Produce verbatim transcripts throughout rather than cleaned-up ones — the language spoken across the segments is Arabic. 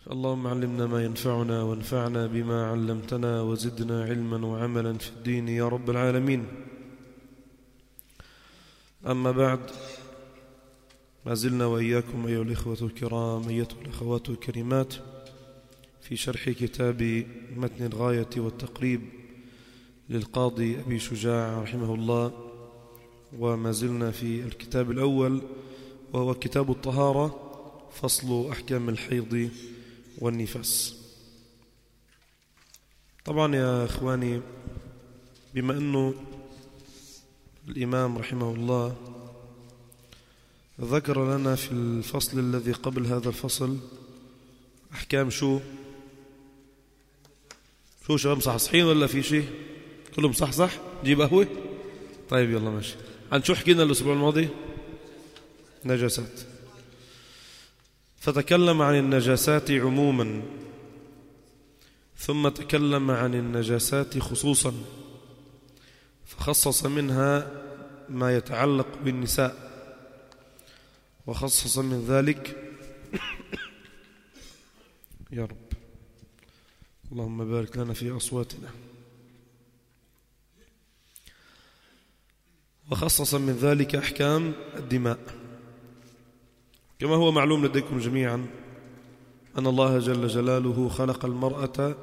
اللهم علمنا ما ينفعنا وانفعنا بما علمتنا وزدنا علما وعملا في الدين يا رب العالمين. أما بعد، ما زلنا وإياكم أيها الإخوة الكرام أيتها الأخوات الكريمات في شرح كتاب متن الغاية والتقريب للقاضي أبي شجاع رحمه الله، وما زلنا في الكتاب الأول وهو كتاب الطهارة، فصل أحكام الحيض والنفاس. طبعا يا إخواني، بما أنه الإمام رحمه الله ذكر لنا في الفصل الذي قبل هذا الفصل أحكام شو شو شباب مصحصحين ولا في شيء؟ كلهم صح صح؟ جيب قهوة؟ طيب يلا ماشي. عن شو حكينا الأسبوع الماضي؟ نجاسات. فتكلم عن النجاسات عموما، ثم تكلم عن النجاسات خصوصا، فخصص منها ما يتعلق بالنساء، وخصص من ذلك يا رب اللهم بارك لنا في أصواتنا، وخصص من ذلك أحكام الدماء. كما هو معلوم لديكم جميعا أن الله جل جلاله خلق المرأة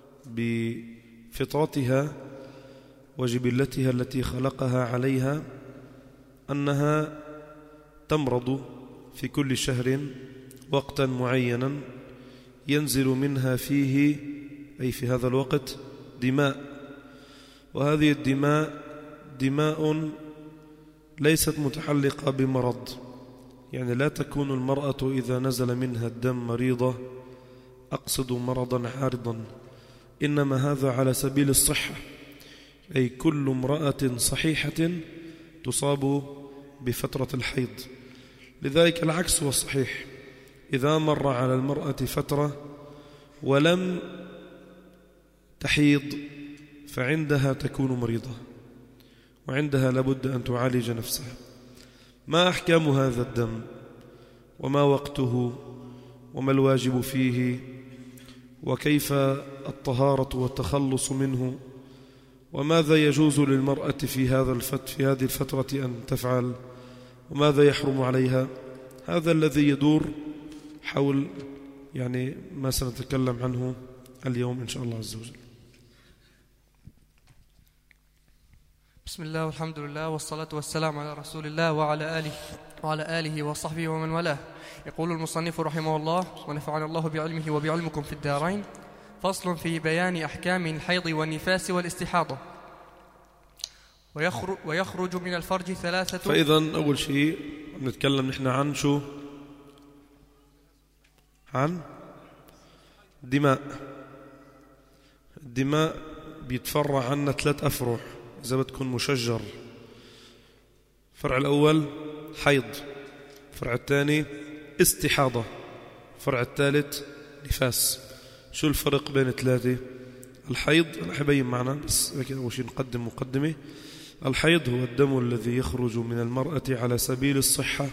بفطرتها وجبلتها التي خلقها عليها أنها تمرض في كل شهر وقتا معينا ينزل منها فيه، أي في هذا الوقت، دماء، وهذه الدماء دماء ليست متعلقة بمرض، يعني لا تكون المرأة إذا نزل منها الدم مريضة، أقصد مرضا عارضا، إنما هذا على سبيل الصحة، أي كل امرأة صحيحة تصاب بفترة الحيض. لذلك العكس هو الصحيح، إذا مر على المرأة فترة ولم تحيض فعندها تكون مريضة، وعندها لابد أن تعالج نفسها. ما أحكام هذا الدم، وما وقته، وما الواجب فيه، وكيف الطهارة والتخلص منه، وماذا يجوز للمرأة في هذا الفت في هذه الفترة أن تفعل، وماذا يحرم عليها، هذا الذي يدور حول يعني ما سنتكلم عنه اليوم إن شاء الله عز وجل. بسم الله والحمد لله والصلاة والسلام على رسول الله وعلى آله وعلى آله وصحبه ومن والاه. يقول المصنف رحمه الله: ونفعنا الله بعلمه وبعلمكم في الدارين. فصل في بيان أحكام الحيض والنفاس والاستحاضة. ويخرج, ويخرج من الفرج ثلاثة. فإذا أول شيء نتكلم نحن عن شو؟ عن دماء. الدماء بيتفرع عنا ثلاث أفرع إذا بتكون مشجر. الفرع الأول حيض، الفرع الثاني استحاضة، الفرع الثالث نفاس. شو الفرق بين الثلاثة؟ الحيض أنا حبين معنا بس لكن أول شيء نقدم مقدمة. الحيض هو الدم الذي يخرج من المرأة على سبيل الصحة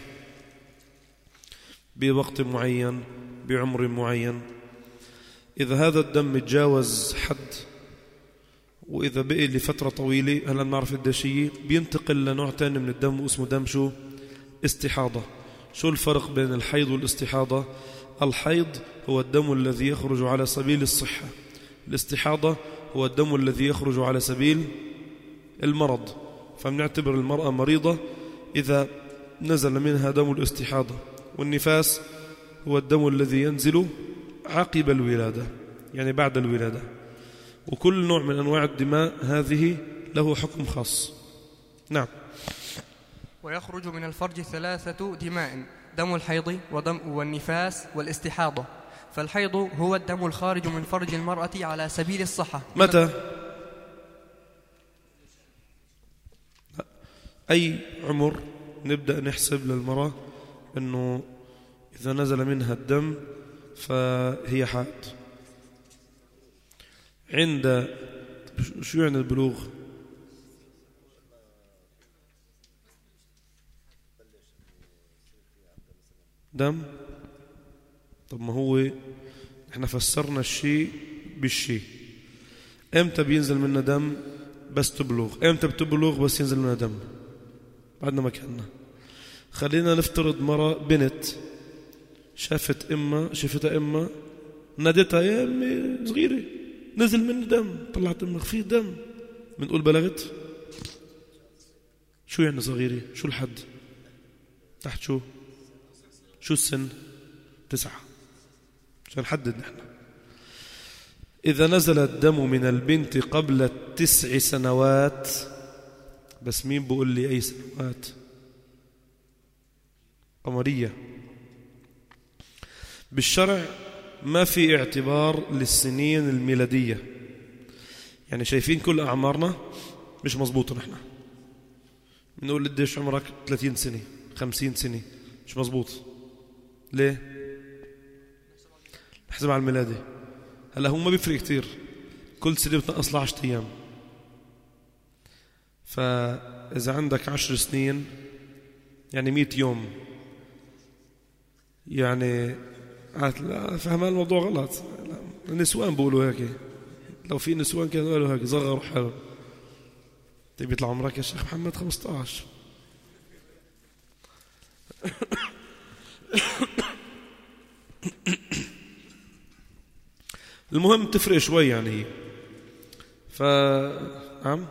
بوقت معين بعمر معين. إذا هذا الدم تجاوز حد وإذا بقي لفترة طويلة، هلا بنعرف الدشية، بينتقل لنوع تاني من الدم واسمه دم شو؟ استحاضة. شو الفرق بين الحيض والاستحاضة؟ الحيض هو الدم الذي يخرج على سبيل الصحة، الاستحاضة هو الدم الذي يخرج على سبيل المرض. فبنعتبر المرأة مريضة إذا نزل منها دم الاستحاضة. والنفاس هو الدم الذي ينزل عقب الولادة، يعني بعد الولادة. وكل نوع من أنواع الدماء هذه له حكم خاص. نعم. ويخرج من الفرج ثلاثة دماء: دم الحيض ودم والنفاس والاستحاضة. فالحيض هو الدم الخارج من فرج المرأة على سبيل الصحة. متى؟ أي عمر نبدأ نحسب للمرأة أنه إذا نزل منها الدم فهي حائض؟ عند شو يعني البلوغ؟ دم. طب ما هو احنا فسرنا الشيء بالشيء. امتى بينزل منه دم؟ بس تبلغ. امتى بتبلغ؟ بس ينزل منه دم. بعدنا مكاننا. خلينا نفترض مرة بنت شافت امها شفتها امها نادتها يا امي صغيرة، نزل منه دم، طلعت امك فيه دم، بنقول بلغت؟ شو يعني صغيرة؟ شو الحد؟ تحت شو؟ شو السن؟ تسعة، عشان نحدد نحن. إذا نزل الدم من البنت قبل التسع سنوات، بس مين بقول لي أي سنوات؟ قمرية. بالشرع ما في اعتبار للسنين الميلادية، يعني شايفين كل أعمارنا مش مظبوطة. نحن بنقول قديش عمرك؟ ثلاثين سنة، خمسين سنة، مش مظبوط. ليه؟ نحسب على الميلادي. هلا هو ما بيفرق كتير، كل سنة بتنقص لها عشرة أيام. فإذا عندك عشر سنين يعني مئة يوم، يعني فهم الموضوع غلط. النسوان بيقولوا هيك، لو في نسوان كانوا قالوا هيك صغروا حالهم. تبي يطلع عمرك يا شيخ محمد خمسة عشر؟ المهم تفرق شوي يعني هي. ف عم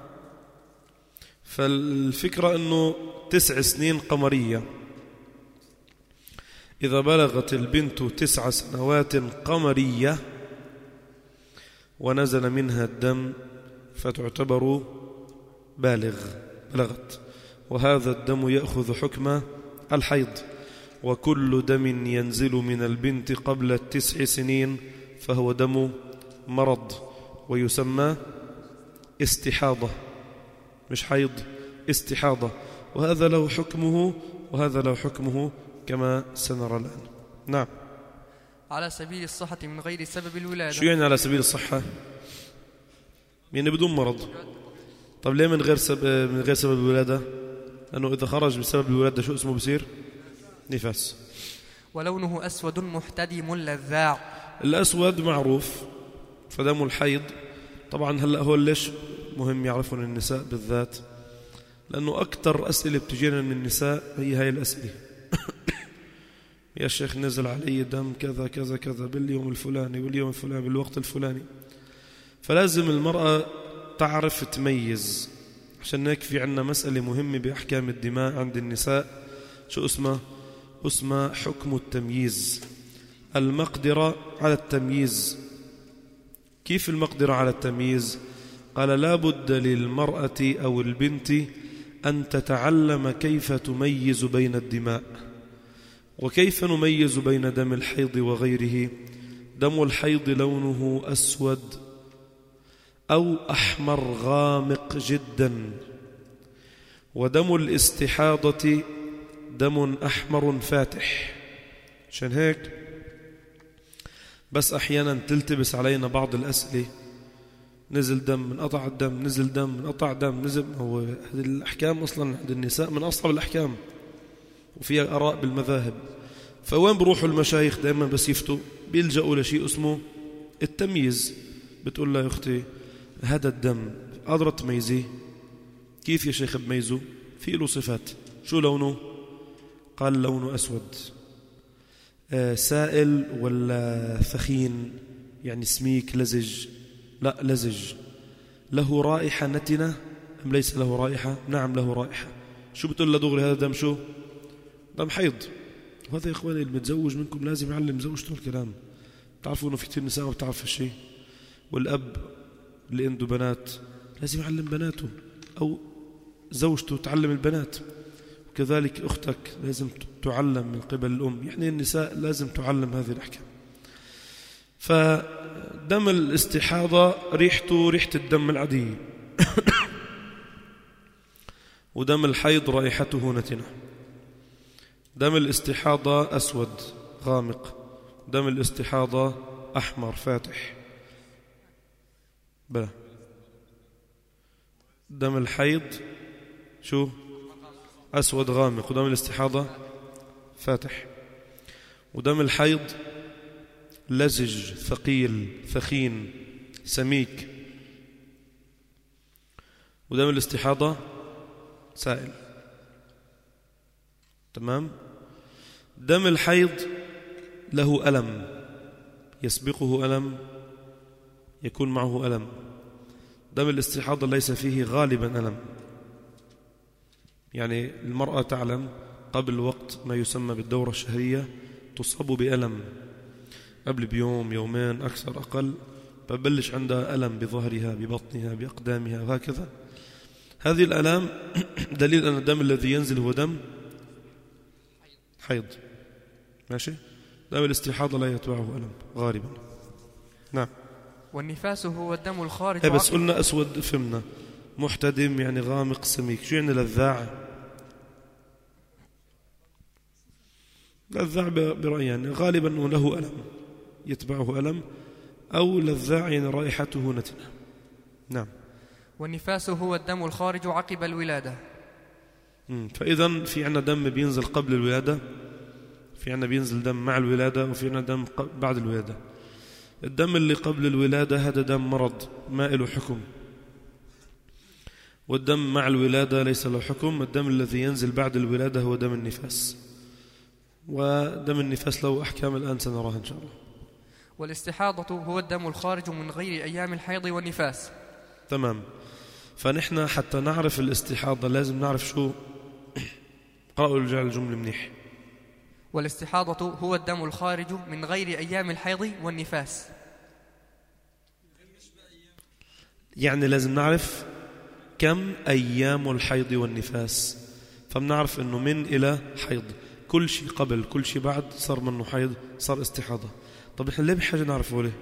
فالفكرة انه تسع سنين قمرية. إذا بلغت البنت تسع سنوات قمرية ونزل منها الدم فتعتبر بالغ بلغت، وهذا الدم يأخذ حكم الحيض. وكل دم ينزل من البنت قبل التسع سنين فهو دم مرض ويسمى استحاضة، مش حيض، استحاضة. وهذا له حكمه وهذا له حكمه كما سنرى الآن. نعم. على سبيل الصحة من غير سبب الولادة. شو يعني على سبيل الصحة؟ يعني بدون مرض. طب ليه من غير سبب من غير سبب الولادة؟ لأنه إذا خرج بسبب الولادة شو اسمه بصير؟ نفاس. ولونه أسود محتدم لذاع. الأسود معروف، فدم الحيض. طبعا هلأ هو ليش مهم يعرفون النساء بالذات؟ لأنه أكثر أسئلة بتجينا من النساء هي هاي الأسئلة. يا شيخ نزل علي دم كذا كذا كذا باليوم الفلاني واليوم الفلاني بالوقت الفلاني. فلازم المرأة تعرف تميز. عشان هيك في عنا مسألة مهمة بأحكام الدماء عند النساء، شو اسمها؟ اسمها حكم التمييز، المقدرة على التمييز. كيف المقدرة على التمييز؟ قال لا بد للمرأة أو البنت أن تتعلم كيف تميز بين الدماء. وكيف نميز بين دم الحيض وغيره؟ دم الحيض لونه أسود أو أحمر غامق جدا، ودم الاستحاضة دم أحمر فاتح. عشان هيك بس أحيانا تلتبس علينا بعض الأسئلة، نزل دم، انقطع الدم، نزل دم، انقطع دم، نزل. هو هذه الأحكام أصلا عند النساء من أصعب الأحكام وفيها آراء بالمذاهب. فوين بروحوا المشايخ دائما بس يفتوا؟ بيلجأوا لشيء اسمه التمييز. بتقول لها يا أختي هذا الدم قادرة تميزيه؟ كيف يا شيخ بميزه؟ في له صفات. شو لونه؟ قال لونه أسود. آه سائل ولا ثخين؟ يعني سميك لزج؟ لا لزج. له رائحة نتنة أم ليس له رائحة؟ نعم له رائحة. شو بتقول له دغري؟ هذا دم شو؟ دم حيض. وهذا يا إخواني المتزوج منكم لازم يعلم زوجته الكلام. تعرفوا أنه في كتير نساء ما بتعرف هالشيء، والأب اللي عنده بنات لازم يعلم بناته، أو زوجته تعلم البنات، وكذلك أختك لازم تعلم من قبل الأم. يعني النساء لازم تعلم هذه الأحكام. فدم الاستحاضة ريحته ريحة الدم العادي. ودم الحيض رائحته نتنة. دم الاستحاضة أسود غامق، دم الاستحاضة أحمر فاتح. بلا دم الحيض شو؟ أسود غامق، ودم الاستحاضة فاتح. ودم الحيض لزج ثقيل ثخين سميك. ودم الاستحاضة سائل. تمام. دم الحيض له ألم يسبقه ألم يكون معه ألم. دم الاستحاضة ليس فيه غالبا ألم، يعني المرأة تعلم قبل وقت ما يسمى بالدورة الشهرية تصاب بألم قبل بيوم يومين أكثر أقل، فبلش عندها ألم بظهرها ببطنها بأقدامها وهكذا. هذه الألام دليل أن الدم الذي ينزل هو دم حيض. ماشي. دم الاستحاضة لا يتبعه ألم غالبا. نعم. والنفاس هو الدم الخارج. ايه بس قلنا أسود فهمنا، محتدم يعني غامق سميك. شو يعني لذاع؟ لذاع برأيي يعني غالبا أنه له ألم يتبعه ألم، أو لذاع يعني رائحته نتنة. نعم. والنفاس هو الدم الخارج عقب الولادة. فإذا في عنا دم بينزل قبل الولادة، في عنا بينزل دم مع الولادة، وفي عنا دم بعد الولادة. الدم اللي قبل الولادة هذا دم مرض ما له حكم، والدم مع الولادة ليس له حكم. الدم الذي ينزل بعد الولادة هو دم النفاس، ودم النفاس له أحكام الآن سنراها إن شاء الله. والاستحاضة هو الدم الخارج من غير أيام الحيض والنفاس. تمام. فنحن حتى نعرف الاستحاضة لازم نعرف شو. قرأوا رجع الجملة منيح. والاستحاضة هو الدم الخارج من غير أيام الحيض والنفاس، يعني لازم نعرف كم أيام الحيض والنفاس، فبنعرف أنه من إلى حيض، كل شيء قبل كل شيء بعد صار منه حيض صار استحاضة. طب إحنا ليه بحاجة نعرفه ليه؟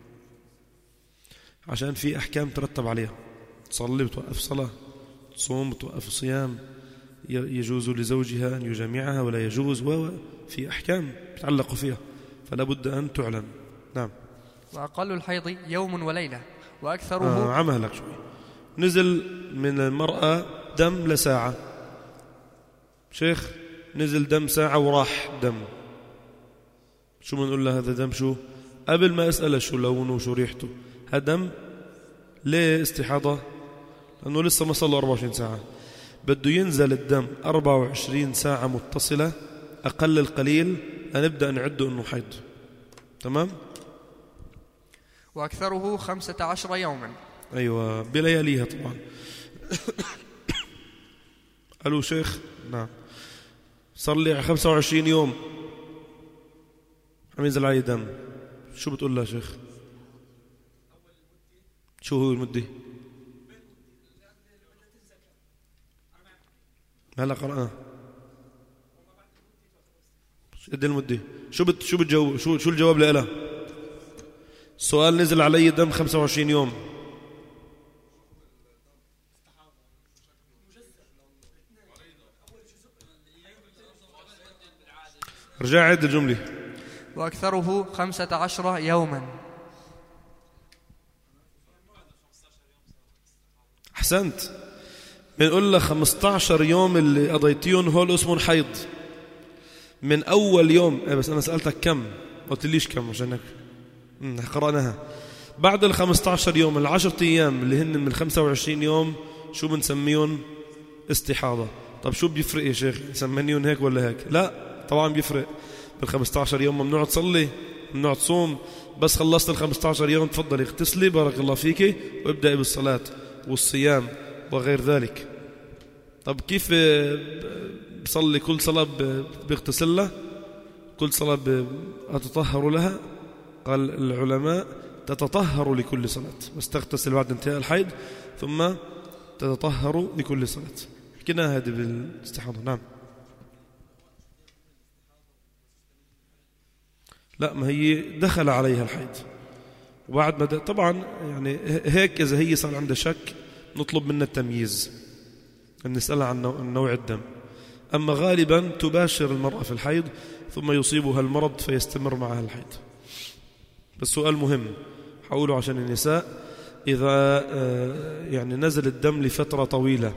عشان في أحكام ترتب عليها. تصلي بتوقف صلاة، تصوم بتوقف صيام، يجوز لزوجها أن يجامعها ولا يجوز، وفي أحكام يتعلق فيها، فلا بد أن تعلن. نعم. وأقل الحيض يوم وليلة وأكثره آه عملك شوي. نزل من المرأة دم لساعة، شيخ نزل دم ساعة وراح دم، شو بنقول له هذا دم شو؟ قبل ما أسأله شو لونه وشو ريحته، هذا دم ليه استحاضة؟ لأنه لسه ما صار له أربعة وعشرين ساعة، بده ينزل الدم أربعة وعشرين ساعة متصلة أقل القليل لنبدأ نعده أنه حيض. تمام. وأكثره خمسة عشر يوما. أيوة بلياليها طبعا. قالوا شيخ نعم صار لي خمسة وعشرين يوم عم ينزل علي دم، شو بتقول له شيخ؟ شو هو المدة؟ هلا قرأنا قد المدة؟ شو بت شو بتجاوب؟ شو شو الجواب لها؟ السؤال نزل علي دم خمسة وعشرين يوم. رجع عد الجملة. وأكثره خمسة عشر يوما. أحسنت. بنقول لك خمسة عشر يوم اللي قضيتيهم هول اسمهم حيض من أول يوم. إيه بس أنا سألتك كم، قلت ليش كم عشانك قرأناها. بعد ال خمسة عشر يوم العشرة أيام اللي هن من خمسة وعشرين يوم شو بنسميهم؟ استحاضة. طب شو بيفرق يا شيخ سمينيهم هيك ولا هيك؟ لا طبعا بيفرق. بالخمسة عشر يوم ممنوع تصلي ممنوع تصوم، بس خلصت الخمسة عشر يوم تفضل اغتسلي بارك الله فيك وابدأي بالصلاة والصيام وغير ذلك. طب كيف بصلي كل صلاة بيغتسل لها؟ كل صلاة أتطهر لها؟ قال العلماء تتطهر لكل صلاة، بس تغتسل بعد انتهاء الحيض ثم تتطهر لكل صلاة. حكينا هذه بالاستحاضة. نعم. لا ما هي دخل عليها الحيض وبعد ما طبعا يعني هيك إذا هي صار عندها شك نطلب منها التمييز، نسألها عن نوع الدم. أما غالبا تباشر المرأة في الحيض ثم يصيبها المرض فيستمر معها الحيض. بس سؤال مهم حقوله عشان النساء، إذا يعني نزل الدم لفترة طويلة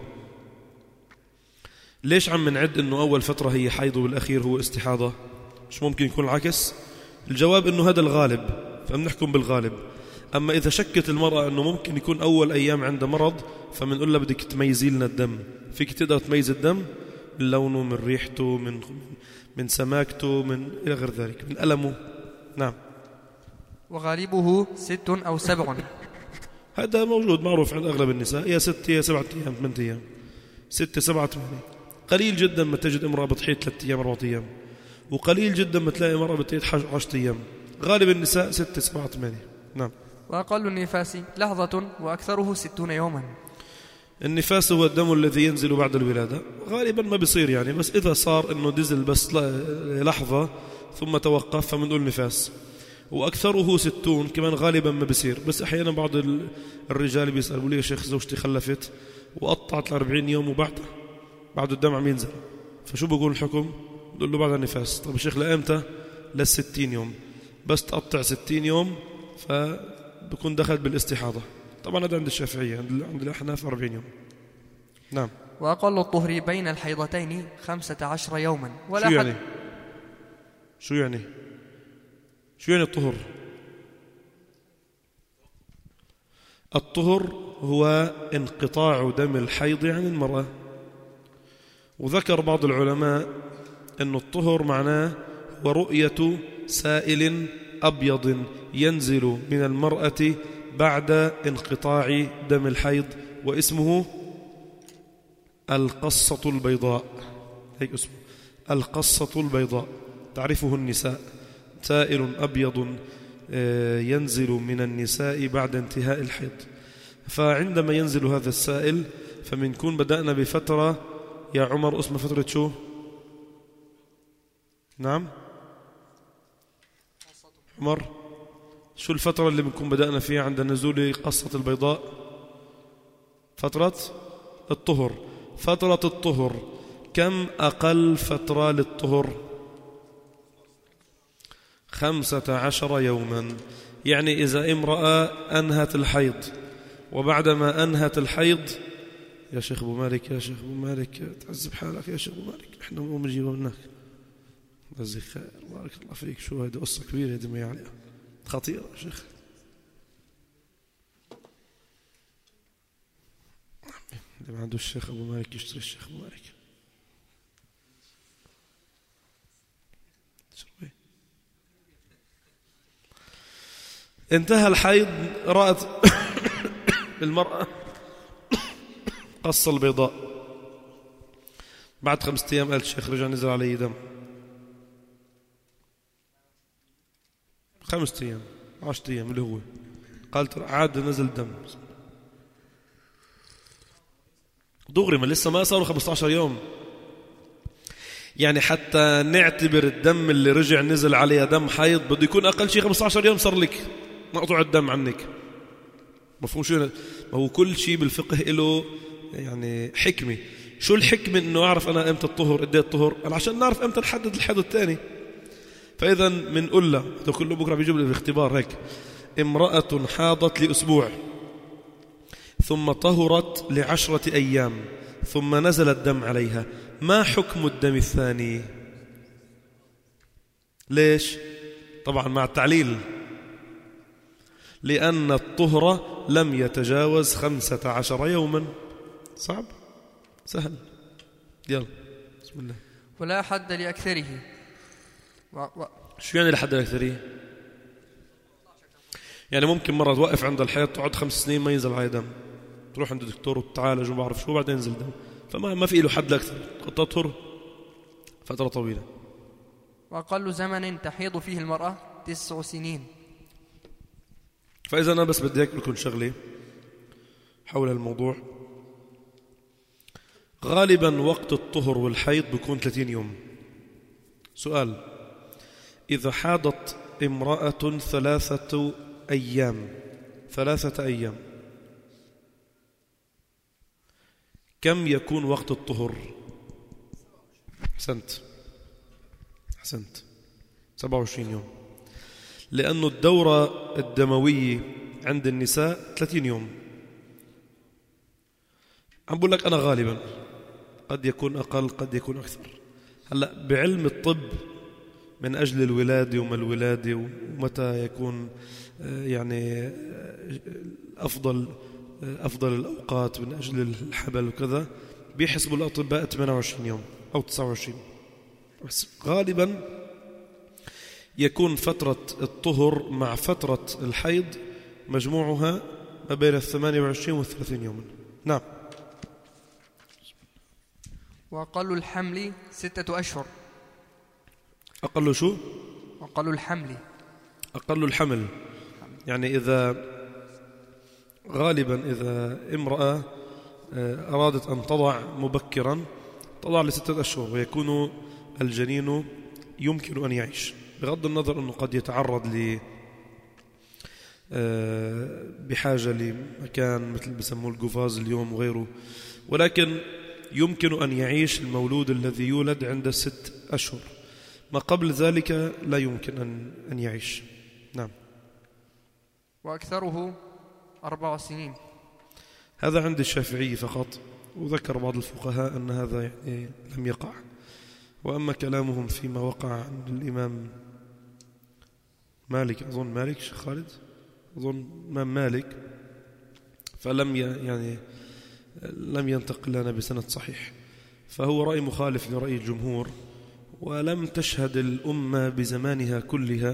ليش عم نعد أنه أول فترة هي حيض والأخير هو استحاضة؟ مش ممكن يكون العكس؟ الجواب أنه هذا الغالب، فبنحكم بالغالب. أما إذا شكت المرأة أنه ممكن يكون أول أيام عند مرض، فمنقول لها بدك تميزي لنا الدم. فيك تقدر تميز الدم من لونه، من ريحته، من من سماكته، من إلى غير ذلك، من ألمه. نعم. وغالبه ست أو سبع. هذا موجود معروف عند أغلب النساء، يا ست يا سبعة أيام ثمانية أيام، ستة سبعة ثمانية. قليل جدا ما تجد امرأة بتحيض ثلاثة أيام أربعة أيام، وقليل جدا ما تلاقي امرأة بتحيض عشرة أيام. غالب النساء ستة سبعة ثمانية. نعم. وأقل النفاس لحظة وأكثره ستون يوما. النفاس هو الدم الذي ينزل بعد الولادة، غالبا ما بيصير يعني، بس إذا صار إنه نزل بس لحظة ثم توقف فمنقول نفاس. وأكثره ستون كمان غالبا ما بيصير، بس أحيانا بعض الرجال بيسألوا لي يا شيخ زوجتي خلفت وقطعت الأربعين يوم وبعدها بعد الدم عم ينزل، فشو بقول الحكم؟ بقول له بعد النفاس. طب الشيخ لأمتى؟ للستين يوم، بس تقطع ستين يوم فبكون دخلت بالاستحاضة. طبعا هذا عند الشافعية، عند الأحناف أربعين يوم. نعم. وأقل الطهر بين الحيضتين خمسة عشر يوما. ولا شو يعني؟ شو يعني؟ شو يعني الطهر؟ الطهر هو انقطاع دم الحيض عن المرأة. وذكر بعض العلماء أن الطهر معناه هو رؤية سائل أبيض ينزل من المرأة بعد انقطاع دم الحيض، واسمه القصة البيضاء. هيك اسمه القصة البيضاء، تعرفه النساء، سائل أبيض ينزل من النساء بعد انتهاء الحيض. فعندما ينزل هذا السائل فمنكون بدأنا بفترة يا عمر اسمها فترة شو؟ نعم عمر، شو الفترة اللي بنكون بدأنا فيها عند نزول قصة البيضاء؟ فترة الطهر. فترة الطهر كم أقل فترة للطهر؟ خمسة عشر يوما. يعني إذا امرأة أنهت الحيض وبعدما أنهت الحيض، يا شيخ أبو مالك يا شيخ أبو مالك تعذب حالك يا شيخ أبو مالك، إحنا مو بنجيبها منك. جزاك خير بارك الله فيك. شو هيدا قصة كبيرة هيدا ما عليها، خطيرة يا شيخ. اللي ما عنده الشيخ أبو مالك يشتري الشيخ أبو مالك. انتهى الحيض، رأت المرأة قصة البيضاء، بعد خمسة أيام قالت الشيخ رجع نزل علي دم. خمسة أيام عشرة أيام اللي هو قالت عاد نزل دم دغري، ما لسه ما صاروا خمسة عشر يوم. يعني حتى نعتبر الدم اللي رجع نزل عليها دم حيض بده يكون أقل شيء خمسة عشر يوم صار لك مقطوع الدم عنك. مفهوم شو؟ ما هو كل شيء بالفقه له يعني حكمة. شو الحكمة إنه أعرف أنا إمتى الطهر قد إيه الطهر؟ عشان نعرف إمتى نحدد الحيض الثاني. فإذا بنقول له هذا كله بكرة بيجيب لي باختبار هيك: امرأة حاضت لأسبوع ثم طهرت لعشرة أيام ثم نزل الدم عليها، ما حكم الدم الثاني؟ ليش؟ طبعا مع التعليل، لأن الطهر لم يتجاوز خمسة عشر يوما. صعب سهل. يلا بسم الله. ولا حد لأكثره. و... و... شو يعني لحد لأكثره؟ يعني ممكن مرة توقف عند الحيض تقعد خمس سنين ما ينزل على دم، تروح عند الدكتور وتعالج وما بعرف شو بعدين ينزل دم، فما ما في له حد لأكثر. تطهر فترة طويلة. وأقل زمن تحيض فيه المرأة تسع سنين. فإذا أنا بس بدي أقول لكم شغلة حول الموضوع. غالبا وقت الطهر والحيض بيكون ثلاثين يوم. سؤال: إذا حاضت امرأة ثلاثة أيام ثلاثة أيام كم يكون وقت الطهر؟ أحسنت أحسنت سبعة وعشرين يوم، لأن الدورة الدموية عند النساء ثلاثين يوم. عم بقول لك أنا غالبا قد يكون أقل قد يكون أكثر. هلأ بعلم الطب من أجل الولادة وما الولادة ومتى يكون يعني أفضل أفضل الأوقات من أجل الحبل وكذا، بيحسبوا الأطباء ثمانية وعشرين يوم أو تسعة وعشرين. بس غالبا يكون فترة الطهر مع فترة الحيض مجموعها ما بين الثمانية وعشرين والثلاثين يوما. نعم. وأقل الحمل ستة أشهر. أقل شو؟ أقل الحمل. أقل الحمل يعني إذا غالبا إذا امرأة أرادت أن تضع مبكرا تضع لستة أشهر، ويكون الجنين يمكن أن يعيش، بغض النظر أنه قد يتعرض ل بحاجة لمكان مثل بسموه القفاز اليوم وغيره، ولكن يمكن أن يعيش المولود الذي يولد عند ست أشهر. ما قبل ذلك لا يمكن أن أن يعيش. نعم. وأكثره أربع سنين. هذا عند الشافعي فقط، وذكر بعض الفقهاء أن هذا يعني لم يقع. وأما كلامهم فيما وقع عند الإمام مالك، أظن مالك شيخ خالد، أظن إمام مالك، فلم يعني لم ينتقل لنا بسند صحيح، فهو رأي مخالف لرأي الجمهور. ولم تشهد الأمة بزمانها كلها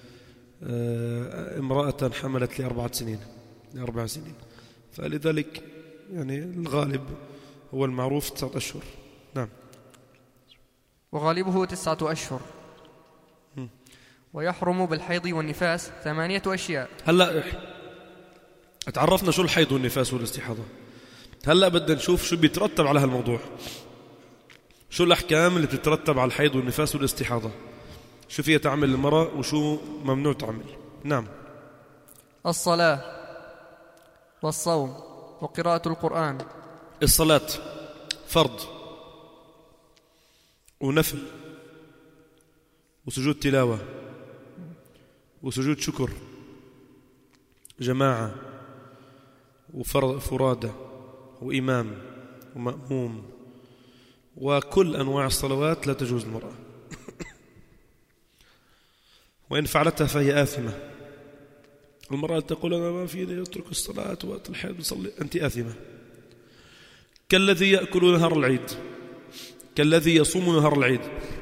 امرأة حملت لأربعة سنين لأربع سنين، فلذلك يعني الغالب هو المعروف تسعة أشهر. نعم. وغالبه تسعة أشهر. م. ويحرم بالحيض والنفاس ثمانية أشياء. هلأ اتعرفنا شو الحيض والنفاس والاستحاضة، هلأ بدنا نشوف شو بيترتب على هالموضوع، شو الأحكام اللي بتترتب على الحيض والنفاس والاستحاضة، شو فيها تعمل المرأة وشو ممنوع تعمل. نعم. الصلاة والصوم وقراءة القرآن. الصلاة فرض ونفل وسجود تلاوة وسجود شكر جماعة وفرادة وإمام ومأموم، وكل أنواع الصلوات لا تجوز المرأة، وإن فعلتها فهي آثمة. المرأة تقول أنا ما فيني أترك الصلاة وقت الحيض بصلي، أنت آثمة. كالذي يأكل نهار العيد، كالذي يصوم نهار العيد،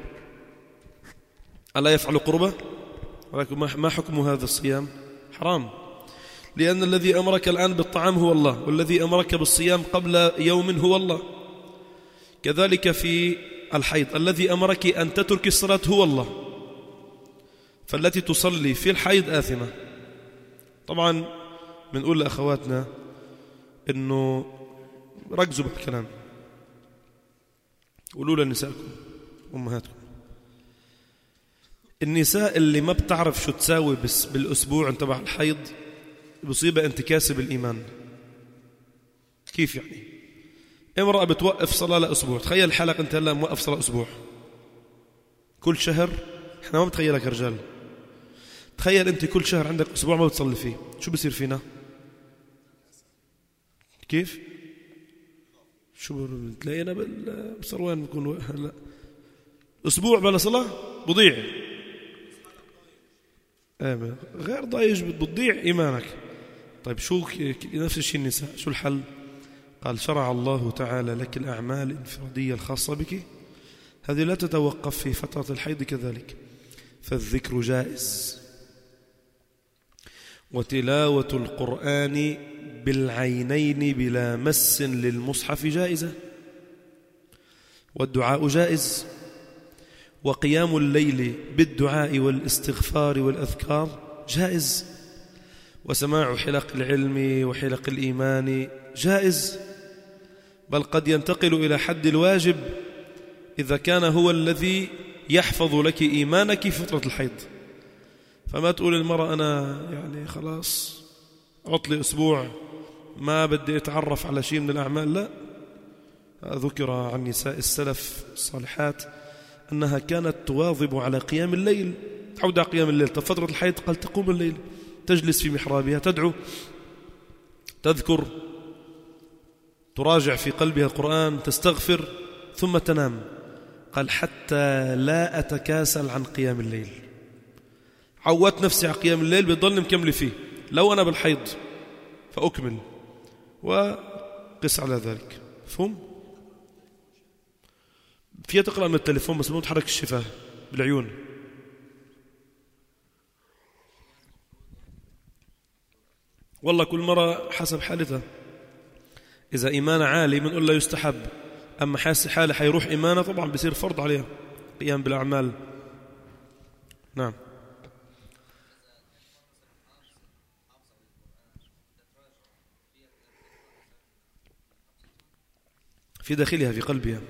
ألا يفعل قربة؟ ولكن ما حكم هذا الصيام؟ حرام، لأن الذي أمرك الآن بالطعام هو الله، والذي أمرك بالصيام قبل يوم هو الله. كذلك في الحيض الذي أمرك أن تترك الصلاة هو الله، فالتي تصلي في الحيض آثمة. طبعا بنقول لأخواتنا إنه ركزوا بالكلام، قولوا لنسائكم أمهاتكم، النساء اللي ما بتعرف شو تساوي بس بالأسبوع تبع الحيض بصيبة انتكاسة بالإيمان. كيف يعني؟ امرأة بتوقف صلاة لأسبوع، تخيل الحلقة أنت هلا موقف صلاة أسبوع كل شهر، إحنا ما بتخيلك رجال، تخيل أنت كل شهر عندك أسبوع ما بتصلي فيه، شو بصير فينا؟ كيف؟ شو بتلاقينا بصروان بكون هلا أسبوع بلا صلاة بضيع، غير ضايج بتضيع إيمانك. طيب شو نفس الشيء النساء، شو الحل؟ قال شرع الله تعالى لك الأعمال الانفرادية الخاصة بك، هذه لا تتوقف في فترة الحيض كذلك، فالذكر جائز، وتلاوة القرآن بالعينين بلا مس للمصحف جائزة، والدعاء جائز، وقيام الليل بالدعاء والاستغفار والأذكار جائز، وسماع حلق العلم وحلق الإيمان جائز، بل قد ينتقل إلى حد الواجب إذا كان هو الذي يحفظ لك إيمانك في فترة الحيض. فما تقول المرأة أنا يعني خلاص عطلي أسبوع ما بدي أتعرف على شيء من الأعمال، لا. ذكر عن نساء السلف الصالحات أنها كانت تواظب على قيام الليل، تعود على قيام الليل. طب فترة الحيض قال تقوم الليل، تجلس في محرابها تدعو، تذكر، تراجع في قلبها القرآن، تستغفر، ثم تنام. قال حتى لا أتكاسل عن قيام الليل. عودت نفسي على قيام الليل بيضل مكمل فيه، لو أنا بالحيض فأكمل وقس على ذلك. فهم؟ فيها تقرأ من التليفون بس مو تحرك الشفاه بالعيون. والله كل مرة حسب حالتها، إذا إيمانها عالي بنقول له يستحب، أما حاسس حالة حيروح إيمانها طبعا بيصير فرض عليها قيام بالأعمال. نعم. في داخلها في قلبها.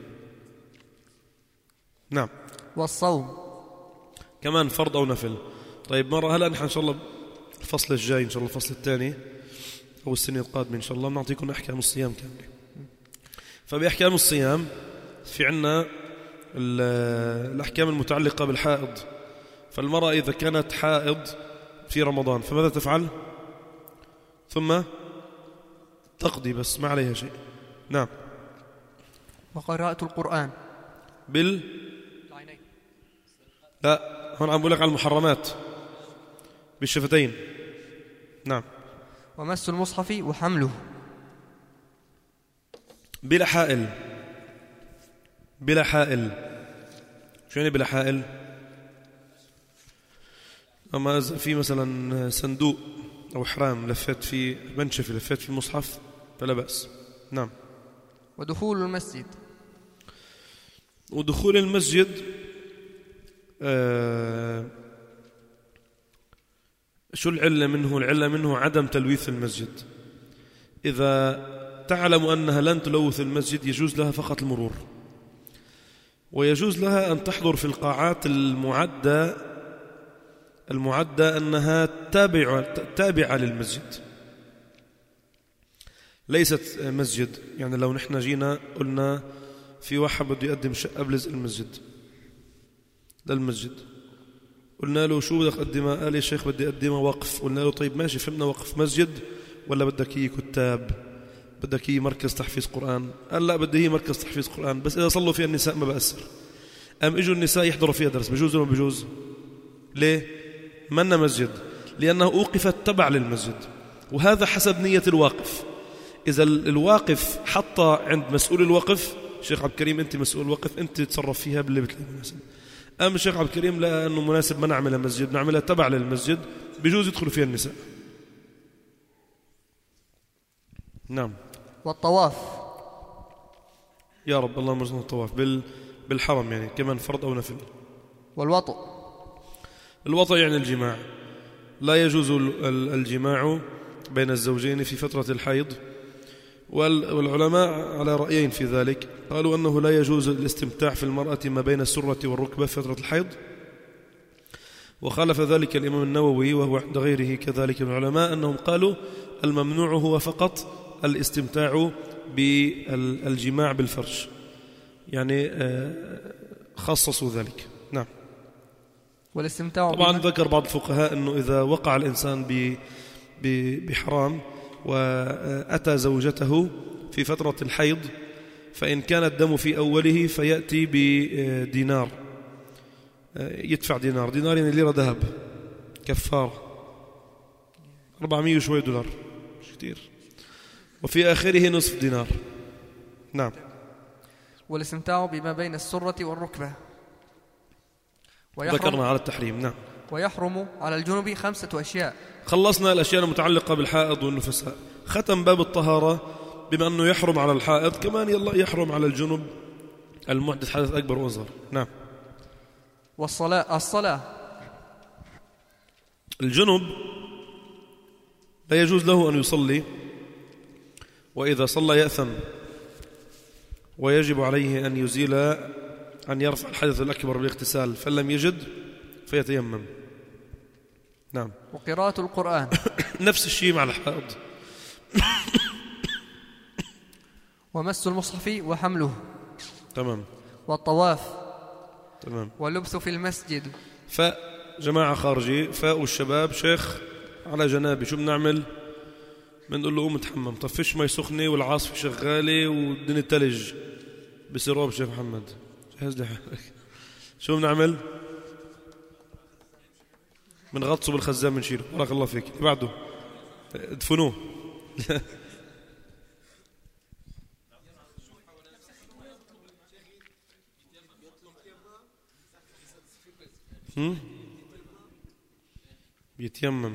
نعم. والصوم كمان فرض أو نفل. طيب مرة هلأ نحن إن شاء الله الفصل الجاي إن شاء الله الفصل الثاني أو السنة القادمة إن شاء الله نعطيكم أحكام الصيام كاملة. فبأحكام الصيام في عنا الأحكام المتعلقة بالحائض. فالمرأة إذا كانت حائض في رمضان فماذا تفعل؟ ثم تقضي بس ما عليها شيء. نعم. وقراءة القرآن بال لا هون عم بقول لك على المحرمات بالشفتين. نعم. ومس المصحف وحمله بلا حائل. بلا حائل شو يعني بلا حائل؟ أما إذا في مثلا صندوق أو حرام لفت في منشف لفت في المصحف فلا بأس. نعم. ودخول المسجد ودخول المسجد آه شو العلة منه؟ العلة منه عدم تلويث المسجد. إذا تعلم أنها لن تلوث المسجد يجوز لها فقط المرور، ويجوز لها أن تحضر في القاعات المعدة المعدة أنها تابعة, تابعة للمسجد ليست مسجد. يعني لو نحن جينا قلنا في واحد بده يقدم شقة بلزق المسجد للمسجد، قلنا له شو بدك تقدمها؟ قال يا شيخ بدي أقدمها وقف. قلنا له طيب ماشي، فهمنا وقف مسجد ولا بدك هي كتاب، بدك هي مركز تحفيظ قرآن؟ قال لا بدي هي مركز تحفيظ قرآن بس إذا صلوا فيها النساء ما بأثر. أم إجوا النساء يحضروا فيها درس بجوز ولا بجوز؟ ليه؟ منا مسجد لأنه أوقفت تبع للمسجد، وهذا حسب نية الواقف. إذا الواقف حط عند مسؤول الوقف، شيخ عبد الكريم أنت مسؤول الوقف أنت تتصرف فيها باللي بتلاقي مناسب. أما الشيخ عبد الكريم لا أنه مناسب ما نعملها مسجد، نعملها تبع للمسجد بجوز يدخلوا فيها النساء. نعم. والطواف يا رب اللهم ارزقنا الطواف بال بالحرم يعني كمان فرض أو نفل. والوطء الوطء يعني الجماع. لا يجوز الجماع بين الزوجين في فترة الحيض، والعلماء على رأيين في ذلك. قالوا أنه لا يجوز الاستمتاع في المرأة ما بين السرة والركبة في فترة الحيض، وخالف ذلك الإمام النووي وهو عند غيره كذلك من العلماء أنهم قالوا الممنوع هو فقط الاستمتاع بالجماع بالفرج، يعني خصصوا ذلك. نعم. والاستمتاع طبعا ذكر بعض الفقهاء أنه إذا وقع الإنسان بحرام وأتى زوجته في فترة الحيض فإن كان الدم في أوله فيأتي بدينار، يدفع دينار. دينار يعني ليرة ذهب كفار أربعمائة وشوي دولار مش كتير، وفي آخره نصف دينار. نعم. والاستمتاع بما بين السرة والركبة ذكرنا على التحريم. نعم. ويحرم على الجنب خمسة أشياء. خلصنا الأشياء المتعلقة بالحائض والنفساء. ختم باب الطهارة بما أنه يحرم على الحائض كمان يلا يحرم على الجنب المحدث حدث أكبر وأصغر. نعم. والصلاة الصلاة الجنب لا يجوز له أن يصلي، وإذا صلى يأثم، ويجب عليه أن يزيل أن يرفع الحدث الأكبر بالاغتسال، فلم يجد فيتيمم. نعم. وقراءة القرآن نفس الشيء مع الحائض. ومس المصحف وحمله. تمام. والطواف. تمام. واللبث في المسجد. فجماعة خارجي فاء الشباب شيخ على جنابي شو بنعمل؟ بنقول له قوم تحمم. طب فيش مي سخنة والعاصفة شغالة والدنيا تلج، بصير روب شيخ محمد شو بنعمل؟ بنغطسه بالخزان بنشيله. بارك الله فيك. بعده ادفنوه. بيتيمم.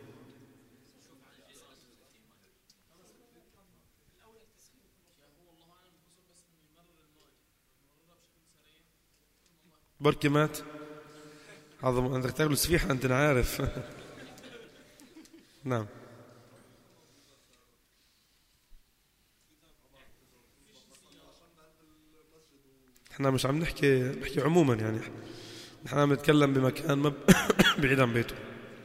بركي مات. عظم عندك تاكل سفيحة أنت عارف. نعم. احنا مش عم نحكي نحكي عموما يعني نحن عم نتكلم بمكان ما بعيد عن بيته.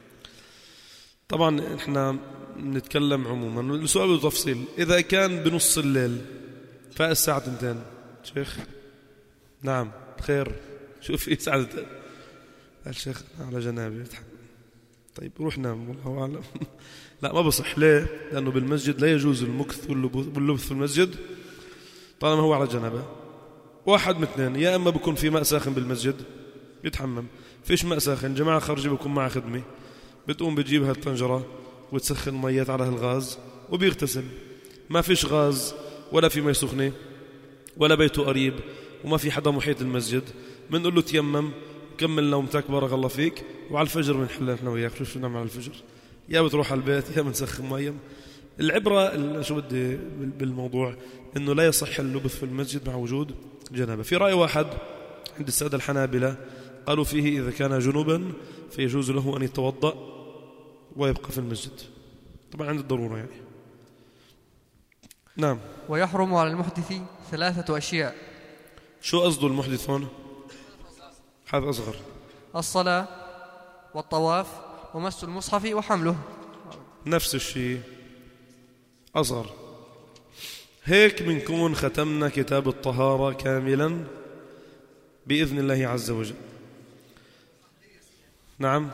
طبعا احنا نتكلم عموما. السؤال بالتفصيل إذا كان بنص الليل فاء الساعة تنتين شيخ. نعم خير. شوف في ساعة الشيخ على جنابي. طيب روح نام والله أعلم. لا ما بصح. ليه؟ لأنه بالمسجد لا يجوز المكث واللبث في المسجد طالما هو على جنابه. واحد من اثنين، يا أما بيكون في ماء ساخن بالمسجد بيتحمم. فيش ماء ساخن جماعة خارجي بيكون معها خدمة بتقوم بتجيب هالطنجرة وتسخن ميات على هالغاز وبيغتسل. ما فيش غاز ولا في مي سخنة ولا بيته قريب وما في حدا محيط المسجد بنقول له تيمم كمل نومتك بارك الله فيك وعلى الفجر بنحلها نحن وياك. شو شو نعمل على الفجر؟ يا بتروح على البيت يا بنسخن مي. العبرة شو بدي بالموضوع إنه لا يصح اللبث في المسجد مع وجود جنابة. في رأي واحد عند السادة الحنابلة قالوا فيه إذا كان جنوبا فيجوز له أن يتوضأ ويبقى في المسجد طبعا عند الضرورة يعني. نعم. ويحرم على المحدث ثلاثة أشياء. شو قصده المحدث هون؟ هذا أصغر. الصلاة والطواف ومس المصحف وحمله. نفس الشيء أصغر. هيك بنكون ختمنا كتاب الطهارة كاملا بإذن الله عز وجل. نعم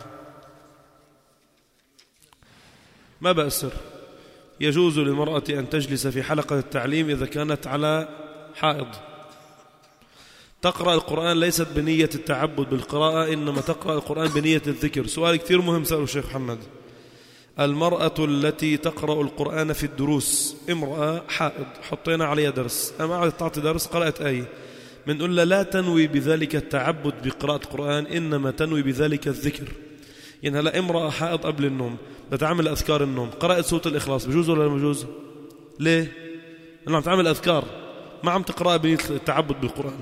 ما بأسر. يجوز للمرأة أن تجلس في حلقة التعليم إذا كانت على حائض. تقرأ القرآن ليست بنية التعبد بالقراءة إنما تقرأ القرآن بنية الذكر. سؤال كثير مهم سأله الشيخ محمد. المرأة التي تقرأ القرآن في الدروس امرأة حائض حطينا عليها درس أما قعدت تعطي درس قرأت آية بنقول لها لا تنوي بذلك التعبد بقراءة القرآن إنما تنوي بذلك الذكر. يعني هلا امرأة حائض قبل النوم بتعمل أذكار النوم قرأت سورة الإخلاص بجوز ولا لا بجوز؟ ليه؟ لأنه عم تعمل أذكار ما عم تقرأ بنية التعبد بالقرآن.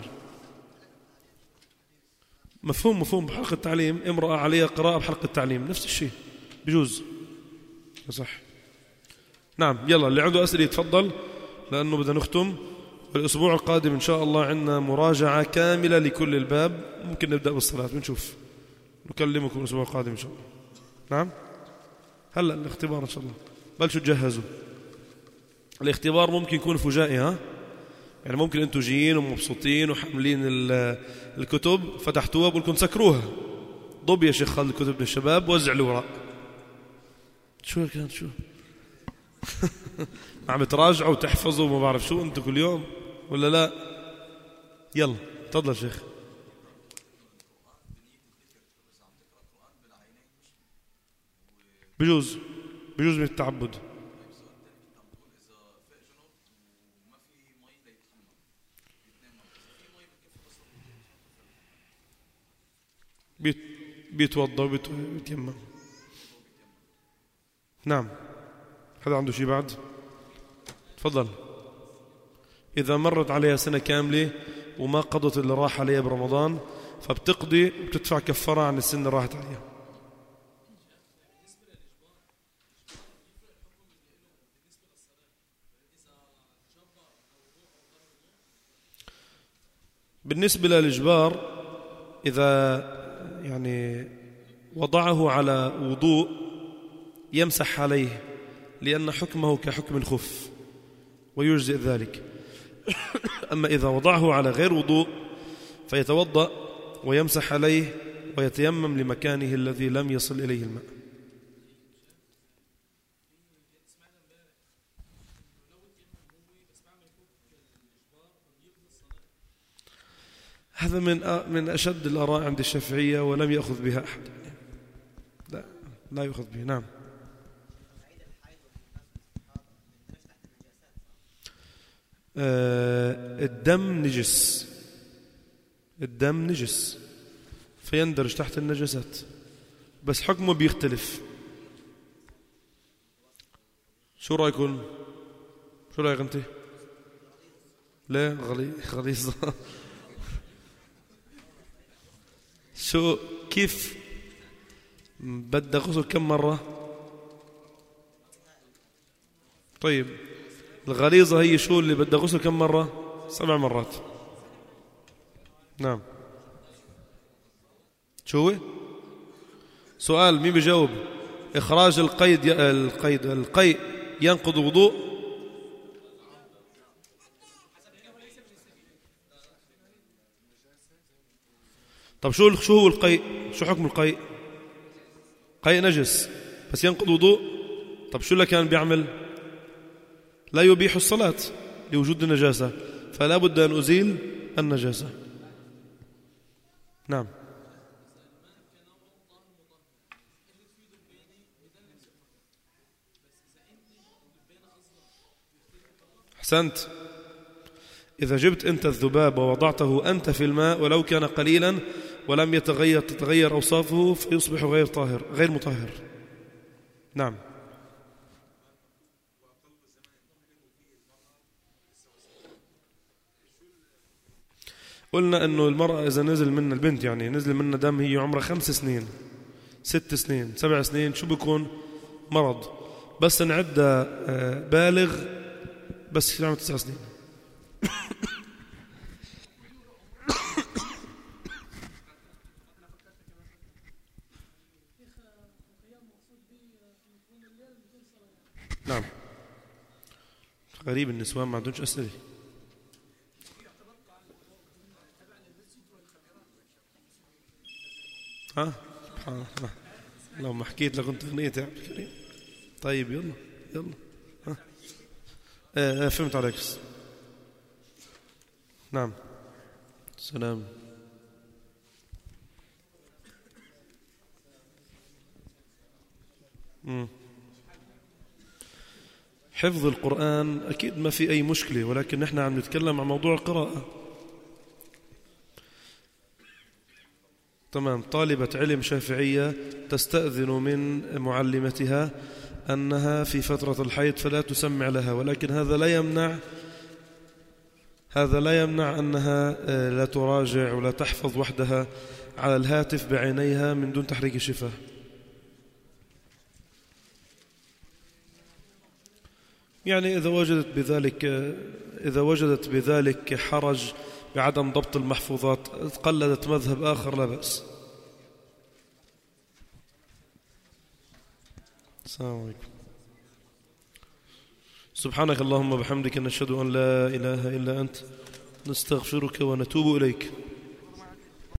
مفهوم مفهوم. بحلقة التعليم امرأة عليها قراءة بحلقة التعليم نفس الشيء بجوز صح. نعم يلا اللي عنده أسئلة يتفضل لأنه بدنا نختم. الأسبوع القادم إن شاء الله عندنا مراجعة كاملة لكل الباب. ممكن نبدأ بالصلاة بنشوف نكلمكم الأسبوع القادم إن شاء الله. نعم هلأ الاختبار إن شاء الله بلشوا تجهزوا. الاختبار ممكن يكون فجائي ها يعني ممكن أنتوا جيين ومبسوطين وحاملين الكتب فتحتوها بقولكم سكروها ضب يا شيخ خذ الكتب للشباب وزع الوراء. شو كانت شو عم تراجعوا وتحفظوا وما بعرف شو أنتوا كل يوم ولا لا؟ يلا تفضل شيخ. بجوز بجوز من التعبد. بيت بيتوضى وبيتيمم. نعم هذا عنده شيء بعد؟ تفضل. إذا مرت عليها سنة كاملة وما قضت اللي راح عليها برمضان فبتقضي وبتدفع كفارة عن السنة اللي راحت عليها. بالنسبة للإجبار إذا يعني وضعه على وضوء يمسح عليه لأن حكمه كحكم الخف ويجزئ ذلك. أما إذا وضعه على غير وضوء فيتوضأ ويمسح عليه ويتيمم لمكانه الذي لم يصل إليه الماء. هذا من من أشد الآراء عند الشافعية ولم يأخذ بها أحد. لا لا يأخذ به. نعم. آه الدم نجس، الدم نجس فيندرج تحت النجاسات، بس حكمه بيختلف. شو رأيكم؟ شو رأيك أنت؟ لا غليظ. شو كيف بدها غسل كم مرة؟ طيب الغليظة هي شو اللي بدها غسل كم مرة؟ سبع مرات. نعم. شو هو؟ سؤال مين بيجاوب؟ إخراج القيد ي... القيد القيء ينقض وضوء؟ طب شو شو هو القيء؟ شو حكم القيء؟ قيء نجس بس ينقض وضوء. طب شو اللي كان بيعمل؟ لا يبيح الصلاة لوجود النجاسة، فلا بد أن أزيل النجاسة. نعم. أحسنت. إذا جبت أنت الذباب ووضعته أنت في الماء ولو كان قليلا ولم يتغير تتغير أوصافه فيصبح غير طاهر غير مطهر. نعم. قلنا أنه المرأة إذا نزل من البنت يعني نزل من دم هي عمرها خمس سنين ست سنين سبع سنين شو بيكون مرض، بس نعد بالغ بس في عمر تسع سنين. نعم. غريب النسوان ما عندهمش أسئلة. ها سبحان الله، لو ما حكيت لكنت غنيت يا عبد الكريم. طيب يلا يلا. ها آه فهمت عليك. نعم. سلام. مم. حفظ القرآن أكيد ما في أي مشكلة، ولكن نحن عم نتكلم عن موضوع القراءة. تمام. طالبة علم شافعية تستأذن من معلمتها أنها في فترة الحيض فلا تسمع لها، ولكن هذا لا يمنع هذا لا يمنع أنها لا تراجع ولا تحفظ وحدها على الهاتف بعينيها من دون تحريك الشفاه. يعني إذا وجدت بذلك إذا وجدت بذلك حرج بعدم ضبط المحفوظات قلدت مذهب آخر لا بأس. السلام عليكم. سبحانك اللهم وبحمدك نشهد أن لا إله إلا أنت نستغفرك ونتوب إليك.